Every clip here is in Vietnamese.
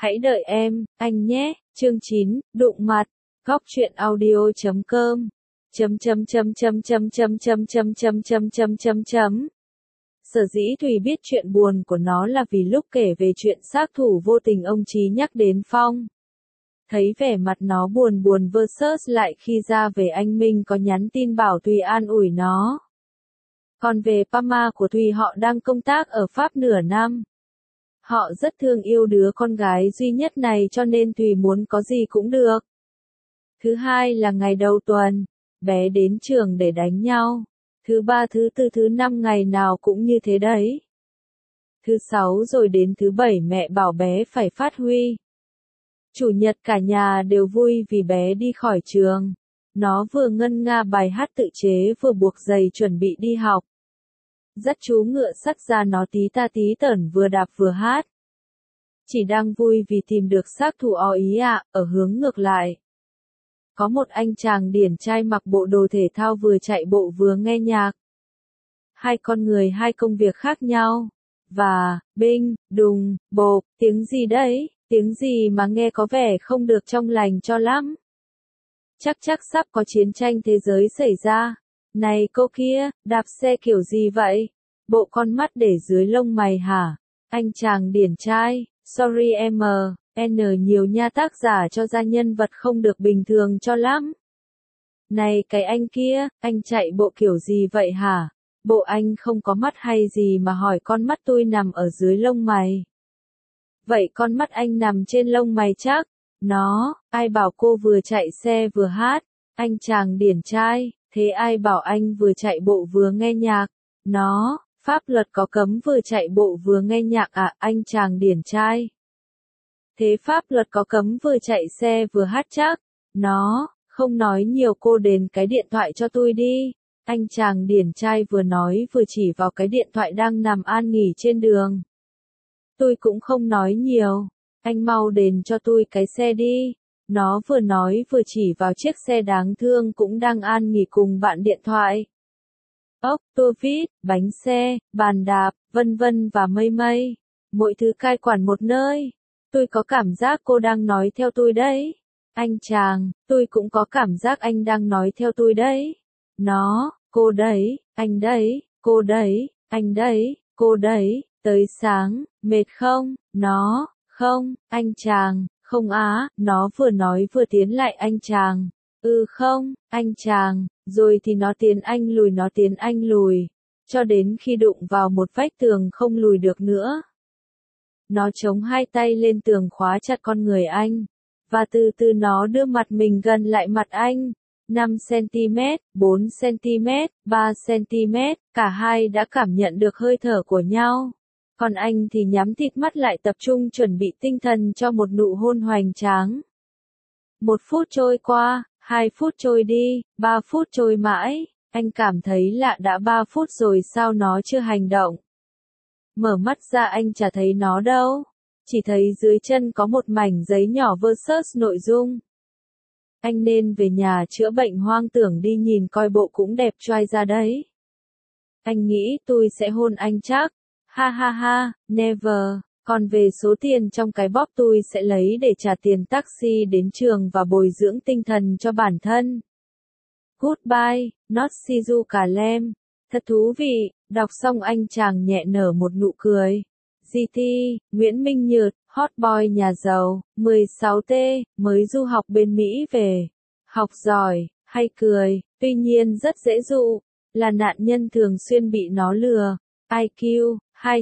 Hãy đợi em, anh nhé. Chương 9, đụng mặt. Góc truyện audio.com. Sở dĩ Thùy biết chuyện buồn của nó là vì lúc kể về chuyện sát thủ vô tình ông Chí nhắc đến Phong. Thấy vẻ mặt nó buồn buồn versus lại khi ra về anh Minh có nhắn tin bảo Thùy an ủi nó. Còn về Pama của Thùy họ đang công tác ở Pháp nửa năm. Họ rất thương yêu đứa con gái duy nhất này cho nên Thùy muốn có gì cũng được. Thứ hai là ngày đầu tuần, bé đến trường để đánh nhau. Thứ ba thứ tư thứ năm ngày nào cũng như thế đấy. Thứ sáu rồi đến thứ bảy mẹ bảo bé phải phát huy. Chủ nhật cả nhà đều vui vì bé đi khỏi trường. Nó vừa ngân nga bài hát tự chế vừa buộc giày chuẩn bị đi học. Dắt chú ngựa sắt ra nó tí ta tí tởn vừa đạp vừa hát. Chỉ đang vui vì tìm được xác thủ ó ý ạ, ở hướng ngược lại. Có một anh chàng điển trai mặc bộ đồ thể thao vừa chạy bộ vừa nghe nhạc. Hai con người hai công việc khác nhau. Và, binh, đùng, bộp, tiếng gì đấy, tiếng gì mà nghe có vẻ không được trong lành cho lắm. Chắc sắp có chiến tranh thế giới xảy ra. Này cô kia, đạp xe kiểu gì vậy? Bộ con mắt để dưới lông mày hả? Anh chàng điển trai, sorry em N nhiều nha tác giả cho ra nhân vật không được bình thường cho lắm. Này cái anh kia, anh chạy bộ kiểu gì vậy hả? Bộ anh không có mắt hay gì mà hỏi con mắt tôi nằm ở dưới lông mày. Vậy con mắt anh nằm trên lông mày chắc? Nó, ai bảo cô vừa chạy xe vừa hát? Anh chàng điển trai, thế ai bảo anh vừa chạy bộ vừa nghe nhạc? Nó, pháp luật có cấm vừa chạy bộ vừa nghe nhạc à, anh chàng điển trai? Thế pháp luật có cấm vừa chạy xe vừa hát chắc? Nó, không nói nhiều cô đến cái điện thoại cho tôi đi. Anh chàng điển trai vừa nói vừa chỉ vào cái điện thoại đang nằm an nghỉ trên đường. Tôi cũng không nói nhiều. Anh mau đền cho tôi cái xe đi. Nó vừa nói vừa chỉ vào chiếc xe đáng thương cũng đang an nghỉ cùng bạn điện thoại. Ốc, tua vít, bánh xe, bàn đạp, vân vân và mây mây. Mỗi thứ cai quản một nơi. Tôi có cảm giác cô đang nói theo tôi đấy. Anh chàng, tôi cũng có cảm giác anh đang nói theo tôi đấy. Nó, cô đấy, anh đấy, cô đấy, anh đấy, cô đấy, tới sáng, mệt không? Nó, không, anh chàng, không á, nó vừa nói vừa tiến lại anh chàng. Không, anh chàng, rồi thì nó tiến anh lùi, cho đến khi đụng vào một vách tường không lùi được nữa. Nó chống hai tay lên tường khóa chặt con người anh, và từ từ nó đưa mặt mình gần lại mặt anh. 5cm, 4cm, 3cm, cả hai đã cảm nhận được hơi thở của nhau. Còn anh thì nhắm thịt mắt lại tập trung chuẩn bị tinh thần cho một nụ hôn hoành tráng. 1 phút trôi qua, 2 phút trôi đi, 3 phút trôi mãi, anh cảm thấy lạ đã 3 phút rồi sao nó chưa hành động. Mở mắt ra anh chả thấy nó đâu, chỉ thấy dưới chân có một mảnh giấy nhỏ versus nội dung. Anh nên về nhà chữa bệnh hoang tưởng đi nhìn coi bộ cũng đẹp choai ra đấy. Anh nghĩ tôi sẽ hôn anh chắc. Ha ha ha, never. Còn về số tiền trong cái bóp tôi sẽ lấy để trả tiền taxi đến trường và bồi dưỡng tinh thần cho bản thân. Goodbye, not see you cả lem. Thật thú vị, đọc xong anh chàng nhẹ nở một nụ cười. GT, Nguyễn Minh Nhược, hot boy nhà giàu, 16T, mới du học bên Mỹ về. Học giỏi, hay cười, tuy nhiên rất dễ dụ, là nạn nhân thường xuyên bị nó lừa. IQ,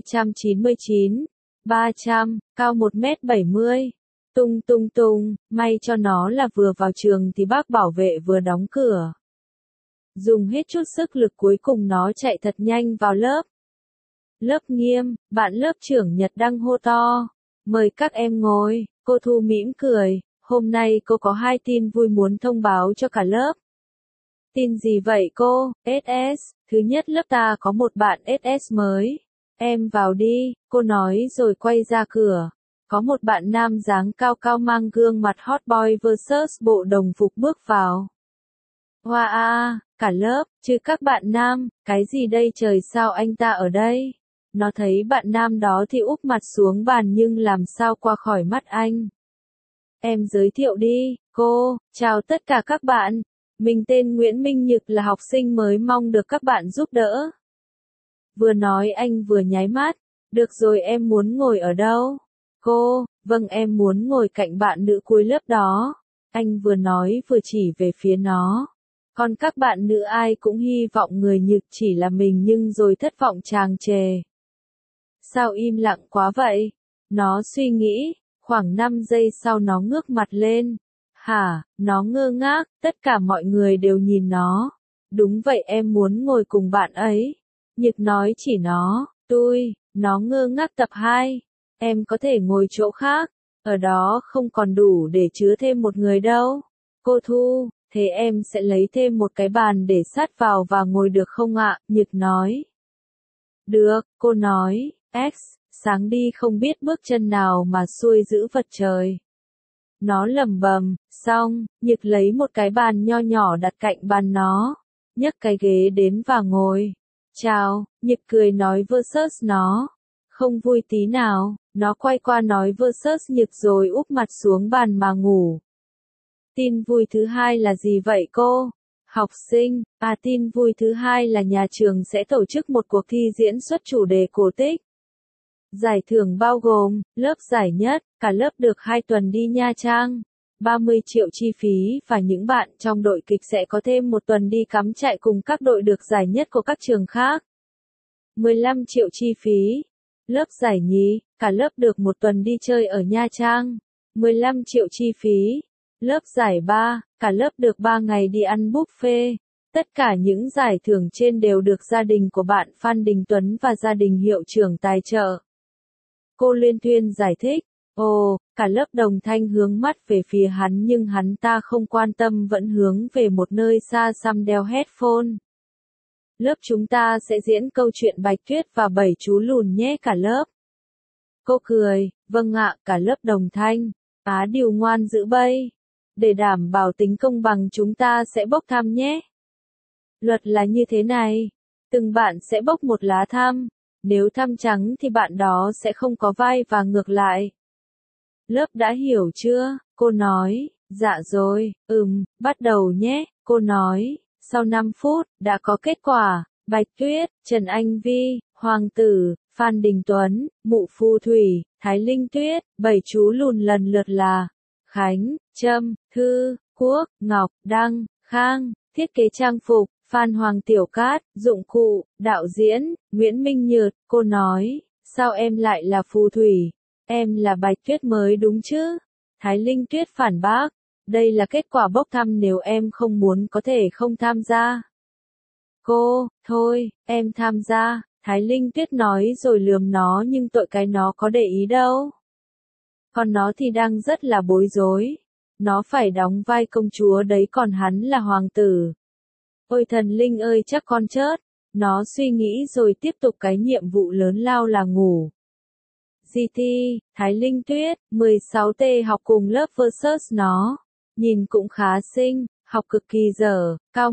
299, 300, cao 1m70. Tung, may cho nó là vừa vào trường thì bác bảo vệ vừa đóng cửa. Dùng hết chút sức lực cuối cùng nó chạy thật nhanh vào lớp. Lớp nghiêm, bạn lớp trưởng Nhật đang hô to. Mời các em ngồi, cô Thu mỉm cười. Hôm nay cô có 2 tin vui muốn thông báo cho cả lớp. Tin gì vậy cô? SS, thứ nhất lớp ta có một bạn SS mới. Em vào đi, cô nói rồi quay ra cửa. Có một bạn nam dáng cao cao mang gương mặt hot boy versus bộ đồng phục bước vào. Hoa a, cả lớp, chứ các bạn nam, cái gì đây trời sao anh ta ở đây? Nó thấy bạn nam đó thì úp mặt xuống bàn nhưng làm sao qua khỏi mắt anh. Em giới thiệu đi, cô, chào tất cả các bạn. Mình tên Nguyễn Minh Nhực là học sinh mới mong được các bạn giúp đỡ. Vừa nói anh vừa nháy mắt. Được rồi, em muốn ngồi ở đâu? Cô, vâng, em muốn ngồi cạnh bạn nữ cuối lớp đó. Anh vừa nói vừa chỉ về phía nó. Còn các bạn nữ ai cũng hy vọng người Nhực chỉ là mình nhưng rồi thất vọng tràn trề. Sao im lặng quá vậy? Nó suy nghĩ, khoảng 5 giây sau nó ngước mặt lên. Hả, nó ngơ ngác, tất cả mọi người đều nhìn nó. Đúng vậy, em muốn ngồi cùng bạn ấy. Nhực nói chỉ nó ngơ ngác. Tập 2. Em có thể ngồi chỗ khác, ở đó không còn đủ để chứa thêm một người đâu. Cô Thu, thế em sẽ lấy thêm một cái bàn để sát vào và ngồi được không ạ? Nhực nói. Được, cô nói, X, sáng đi không biết bước chân nào mà xuôi giữ vật trời. Nó lẩm bẩm, xong, Nhực lấy một cái bàn nho nhỏ đặt cạnh bàn nó, nhấc cái ghế đến và ngồi. Chào, Nhực cười nói versus nó. Không vui tí nào, nó quay qua nói versus Nhực rồi úp mặt xuống bàn mà ngủ. Tin vui thứ hai là gì vậy cô? Học sinh, tin vui thứ hai là nhà trường sẽ tổ chức một cuộc thi diễn xuất chủ đề cổ tích. Giải thưởng bao gồm, lớp giải nhất, cả lớp được 2 tuần đi Nha Trang, 30 triệu chi phí và những bạn trong đội kịch sẽ có thêm 1 tuần đi cắm trại cùng các đội được giải nhất của các trường khác. 15 triệu chi phí. Lớp giải nhì, cả lớp được 1 tuần đi chơi ở Nha Trang. 15 triệu chi phí. Lớp giải 3, cả lớp được 3 ngày đi ăn buffet. Tất cả những giải thưởng trên đều được gia đình của bạn Phan Đình Tuấn và gia đình hiệu trưởng tài trợ. Cô Liên Tuyên giải thích. Ồ, cả lớp đồng thanh hướng mắt về phía hắn nhưng hắn ta không quan tâm vẫn hướng về một nơi xa xăm đeo headphone. Lớp chúng ta sẽ diễn câu chuyện Bạch Tuyết và 7 chú lùn nhé cả lớp. Cô cười, vâng ạ, cả lớp đồng thanh. Điều ngoan giữ bây. Để đảm bảo tính công bằng chúng ta sẽ bốc thăm nhé. Luật là như thế này. Từng bạn sẽ bốc một lá thăm. Nếu thăm trắng thì bạn đó sẽ không có vai và ngược lại. Lớp đã hiểu chưa? Cô nói. Dạ rồi, bắt đầu nhé. Cô nói. Sau 5 phút, đã có kết quả. Bạch Tuyết, Trần Anh Vi, Hoàng Tử, Phan Đình Tuấn, Mụ Phù Thủy, Thái Linh Tuyết, 7 chú lùn lần lượt là Khánh, Trâm, Thư, Quốc, Ngọc, Đăng, Khang. Thiết kế trang phục, Phan Hoàng Tiểu Cát. Dụng cụ, đạo diễn, Nguyễn Minh Nhược. Cô nói, sao em lại là Phù Thủy? Em là Bạch Tuyết mới đúng chứ? Thái Linh Tuyết phản bác. Đây là kết quả bốc thăm, nếu em không muốn có thể không tham gia. Cô, thôi, em tham gia, Thái Linh Tuyết nói rồi lườm nó nhưng tội cái nó có để ý đâu. Còn nó thì đang rất là bối rối. Nó phải đóng vai công chúa đấy còn hắn là hoàng tử. Ôi thần linh ơi chắc con chớt. Nó suy nghĩ rồi tiếp tục cái nhiệm vụ lớn lao là ngủ. GT, Thái Linh Tuyết, 16T học cùng lớp versus nó. Nhìn cũng khá xinh, học cực kỳ dở, cao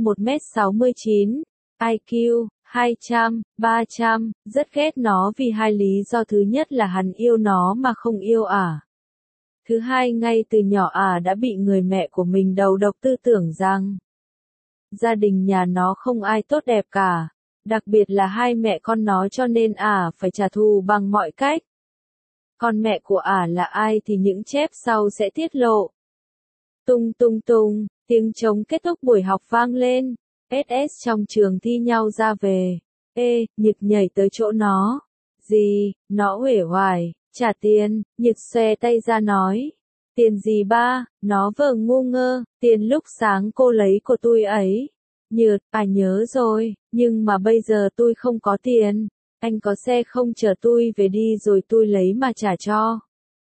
1m69, IQ 200, 300, rất ghét nó vì 2 lý do. Thứ nhất là hắn yêu nó mà không yêu ả. Thứ hai, ngay từ nhỏ ả đã bị người mẹ của mình đầu độc tư tưởng rằng gia đình nhà nó không ai tốt đẹp cả, đặc biệt là 2 mẹ con nó, cho nên ả phải trả thù bằng mọi cách. Còn mẹ của ả là ai thì những chép sau sẽ tiết lộ. Tung tung tung, tiếng trống kết thúc buổi học vang lên. SS trong trường thi nhau ra về. Nhực nhảy tới chỗ nó. Gì? Nó uể oải. Trả tiền. Nhực xòe tay ra nói. Tiền gì ba? Nó vờ ngu ngơ. Tiền lúc sáng cô lấy của tôi ấy. Nhược, nhớ rồi, nhưng mà bây giờ tôi không có tiền. Anh có xe không, chở tôi về đi rồi tôi lấy mà trả cho.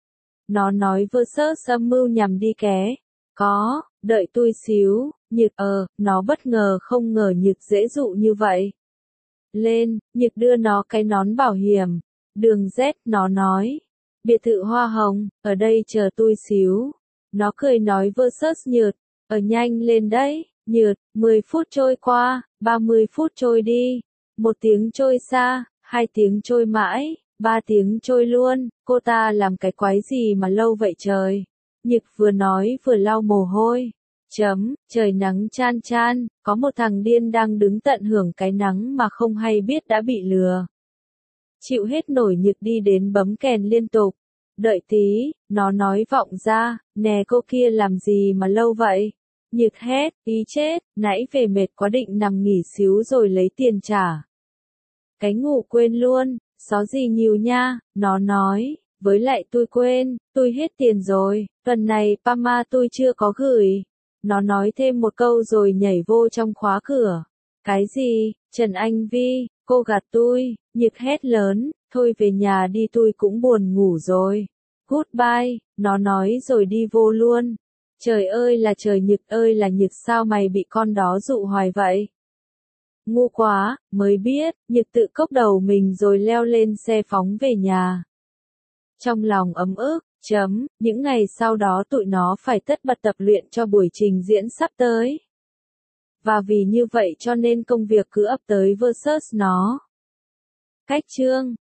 Nó nói versus âm mưu nhằm đi ké. Có, đợi tôi xíu. Nhực nó bất ngờ không ngờ Nhực dễ dụ như vậy. Lên, Nhực đưa nó cái nón bảo hiểm. Đường Z, nó nói. Biệt thự hoa hồng, ở đây chờ tôi xíu. Nó cười nói versus Nhược. Nhanh lên đấy, Nhược. 10 phút trôi qua, 30 phút trôi đi. 1 tiếng trôi xa, 2 tiếng trôi mãi, 3 tiếng trôi luôn, cô ta làm cái quái gì mà lâu vậy trời. Nhực vừa nói vừa lau mồ hôi. Trời nắng chan chan, có một thằng điên đang đứng tận hưởng cái nắng mà không hay biết đã bị lừa. Chịu hết nổi Nhực đi đến bấm kèn liên tục. Đợi tí, nó nói vọng ra, nè cô kia làm gì mà lâu vậy? Nhực hét, ý chết, nãy về mệt quá định nằm nghỉ xíu rồi lấy tiền trả. Cái ngủ quên luôn, xó gì nhiều nha, nó nói, với lại tôi quên, tôi hết tiền rồi, tuần này Pama tôi chưa có gửi. Nó nói thêm một câu rồi nhảy vô trong khóa cửa. Cái gì, Trần Anh Vi, cô gạt tôi, Nhực hét lớn, thôi về nhà đi tôi cũng buồn ngủ rồi. Goodbye, nó nói rồi đi vô luôn. Trời ơi là trời Nhực ơi là Nhực sao mày bị con đó dụ hoài vậy? Ngu quá, mới biết, Nhực tự cốc đầu mình rồi leo lên xe phóng về nhà. Trong lòng ấm ức, những ngày sau đó tụi nó phải tất bật tập luyện cho buổi trình diễn sắp tới. Và vì như vậy cho nên công việc cứ ập tới versus nó. Cách chương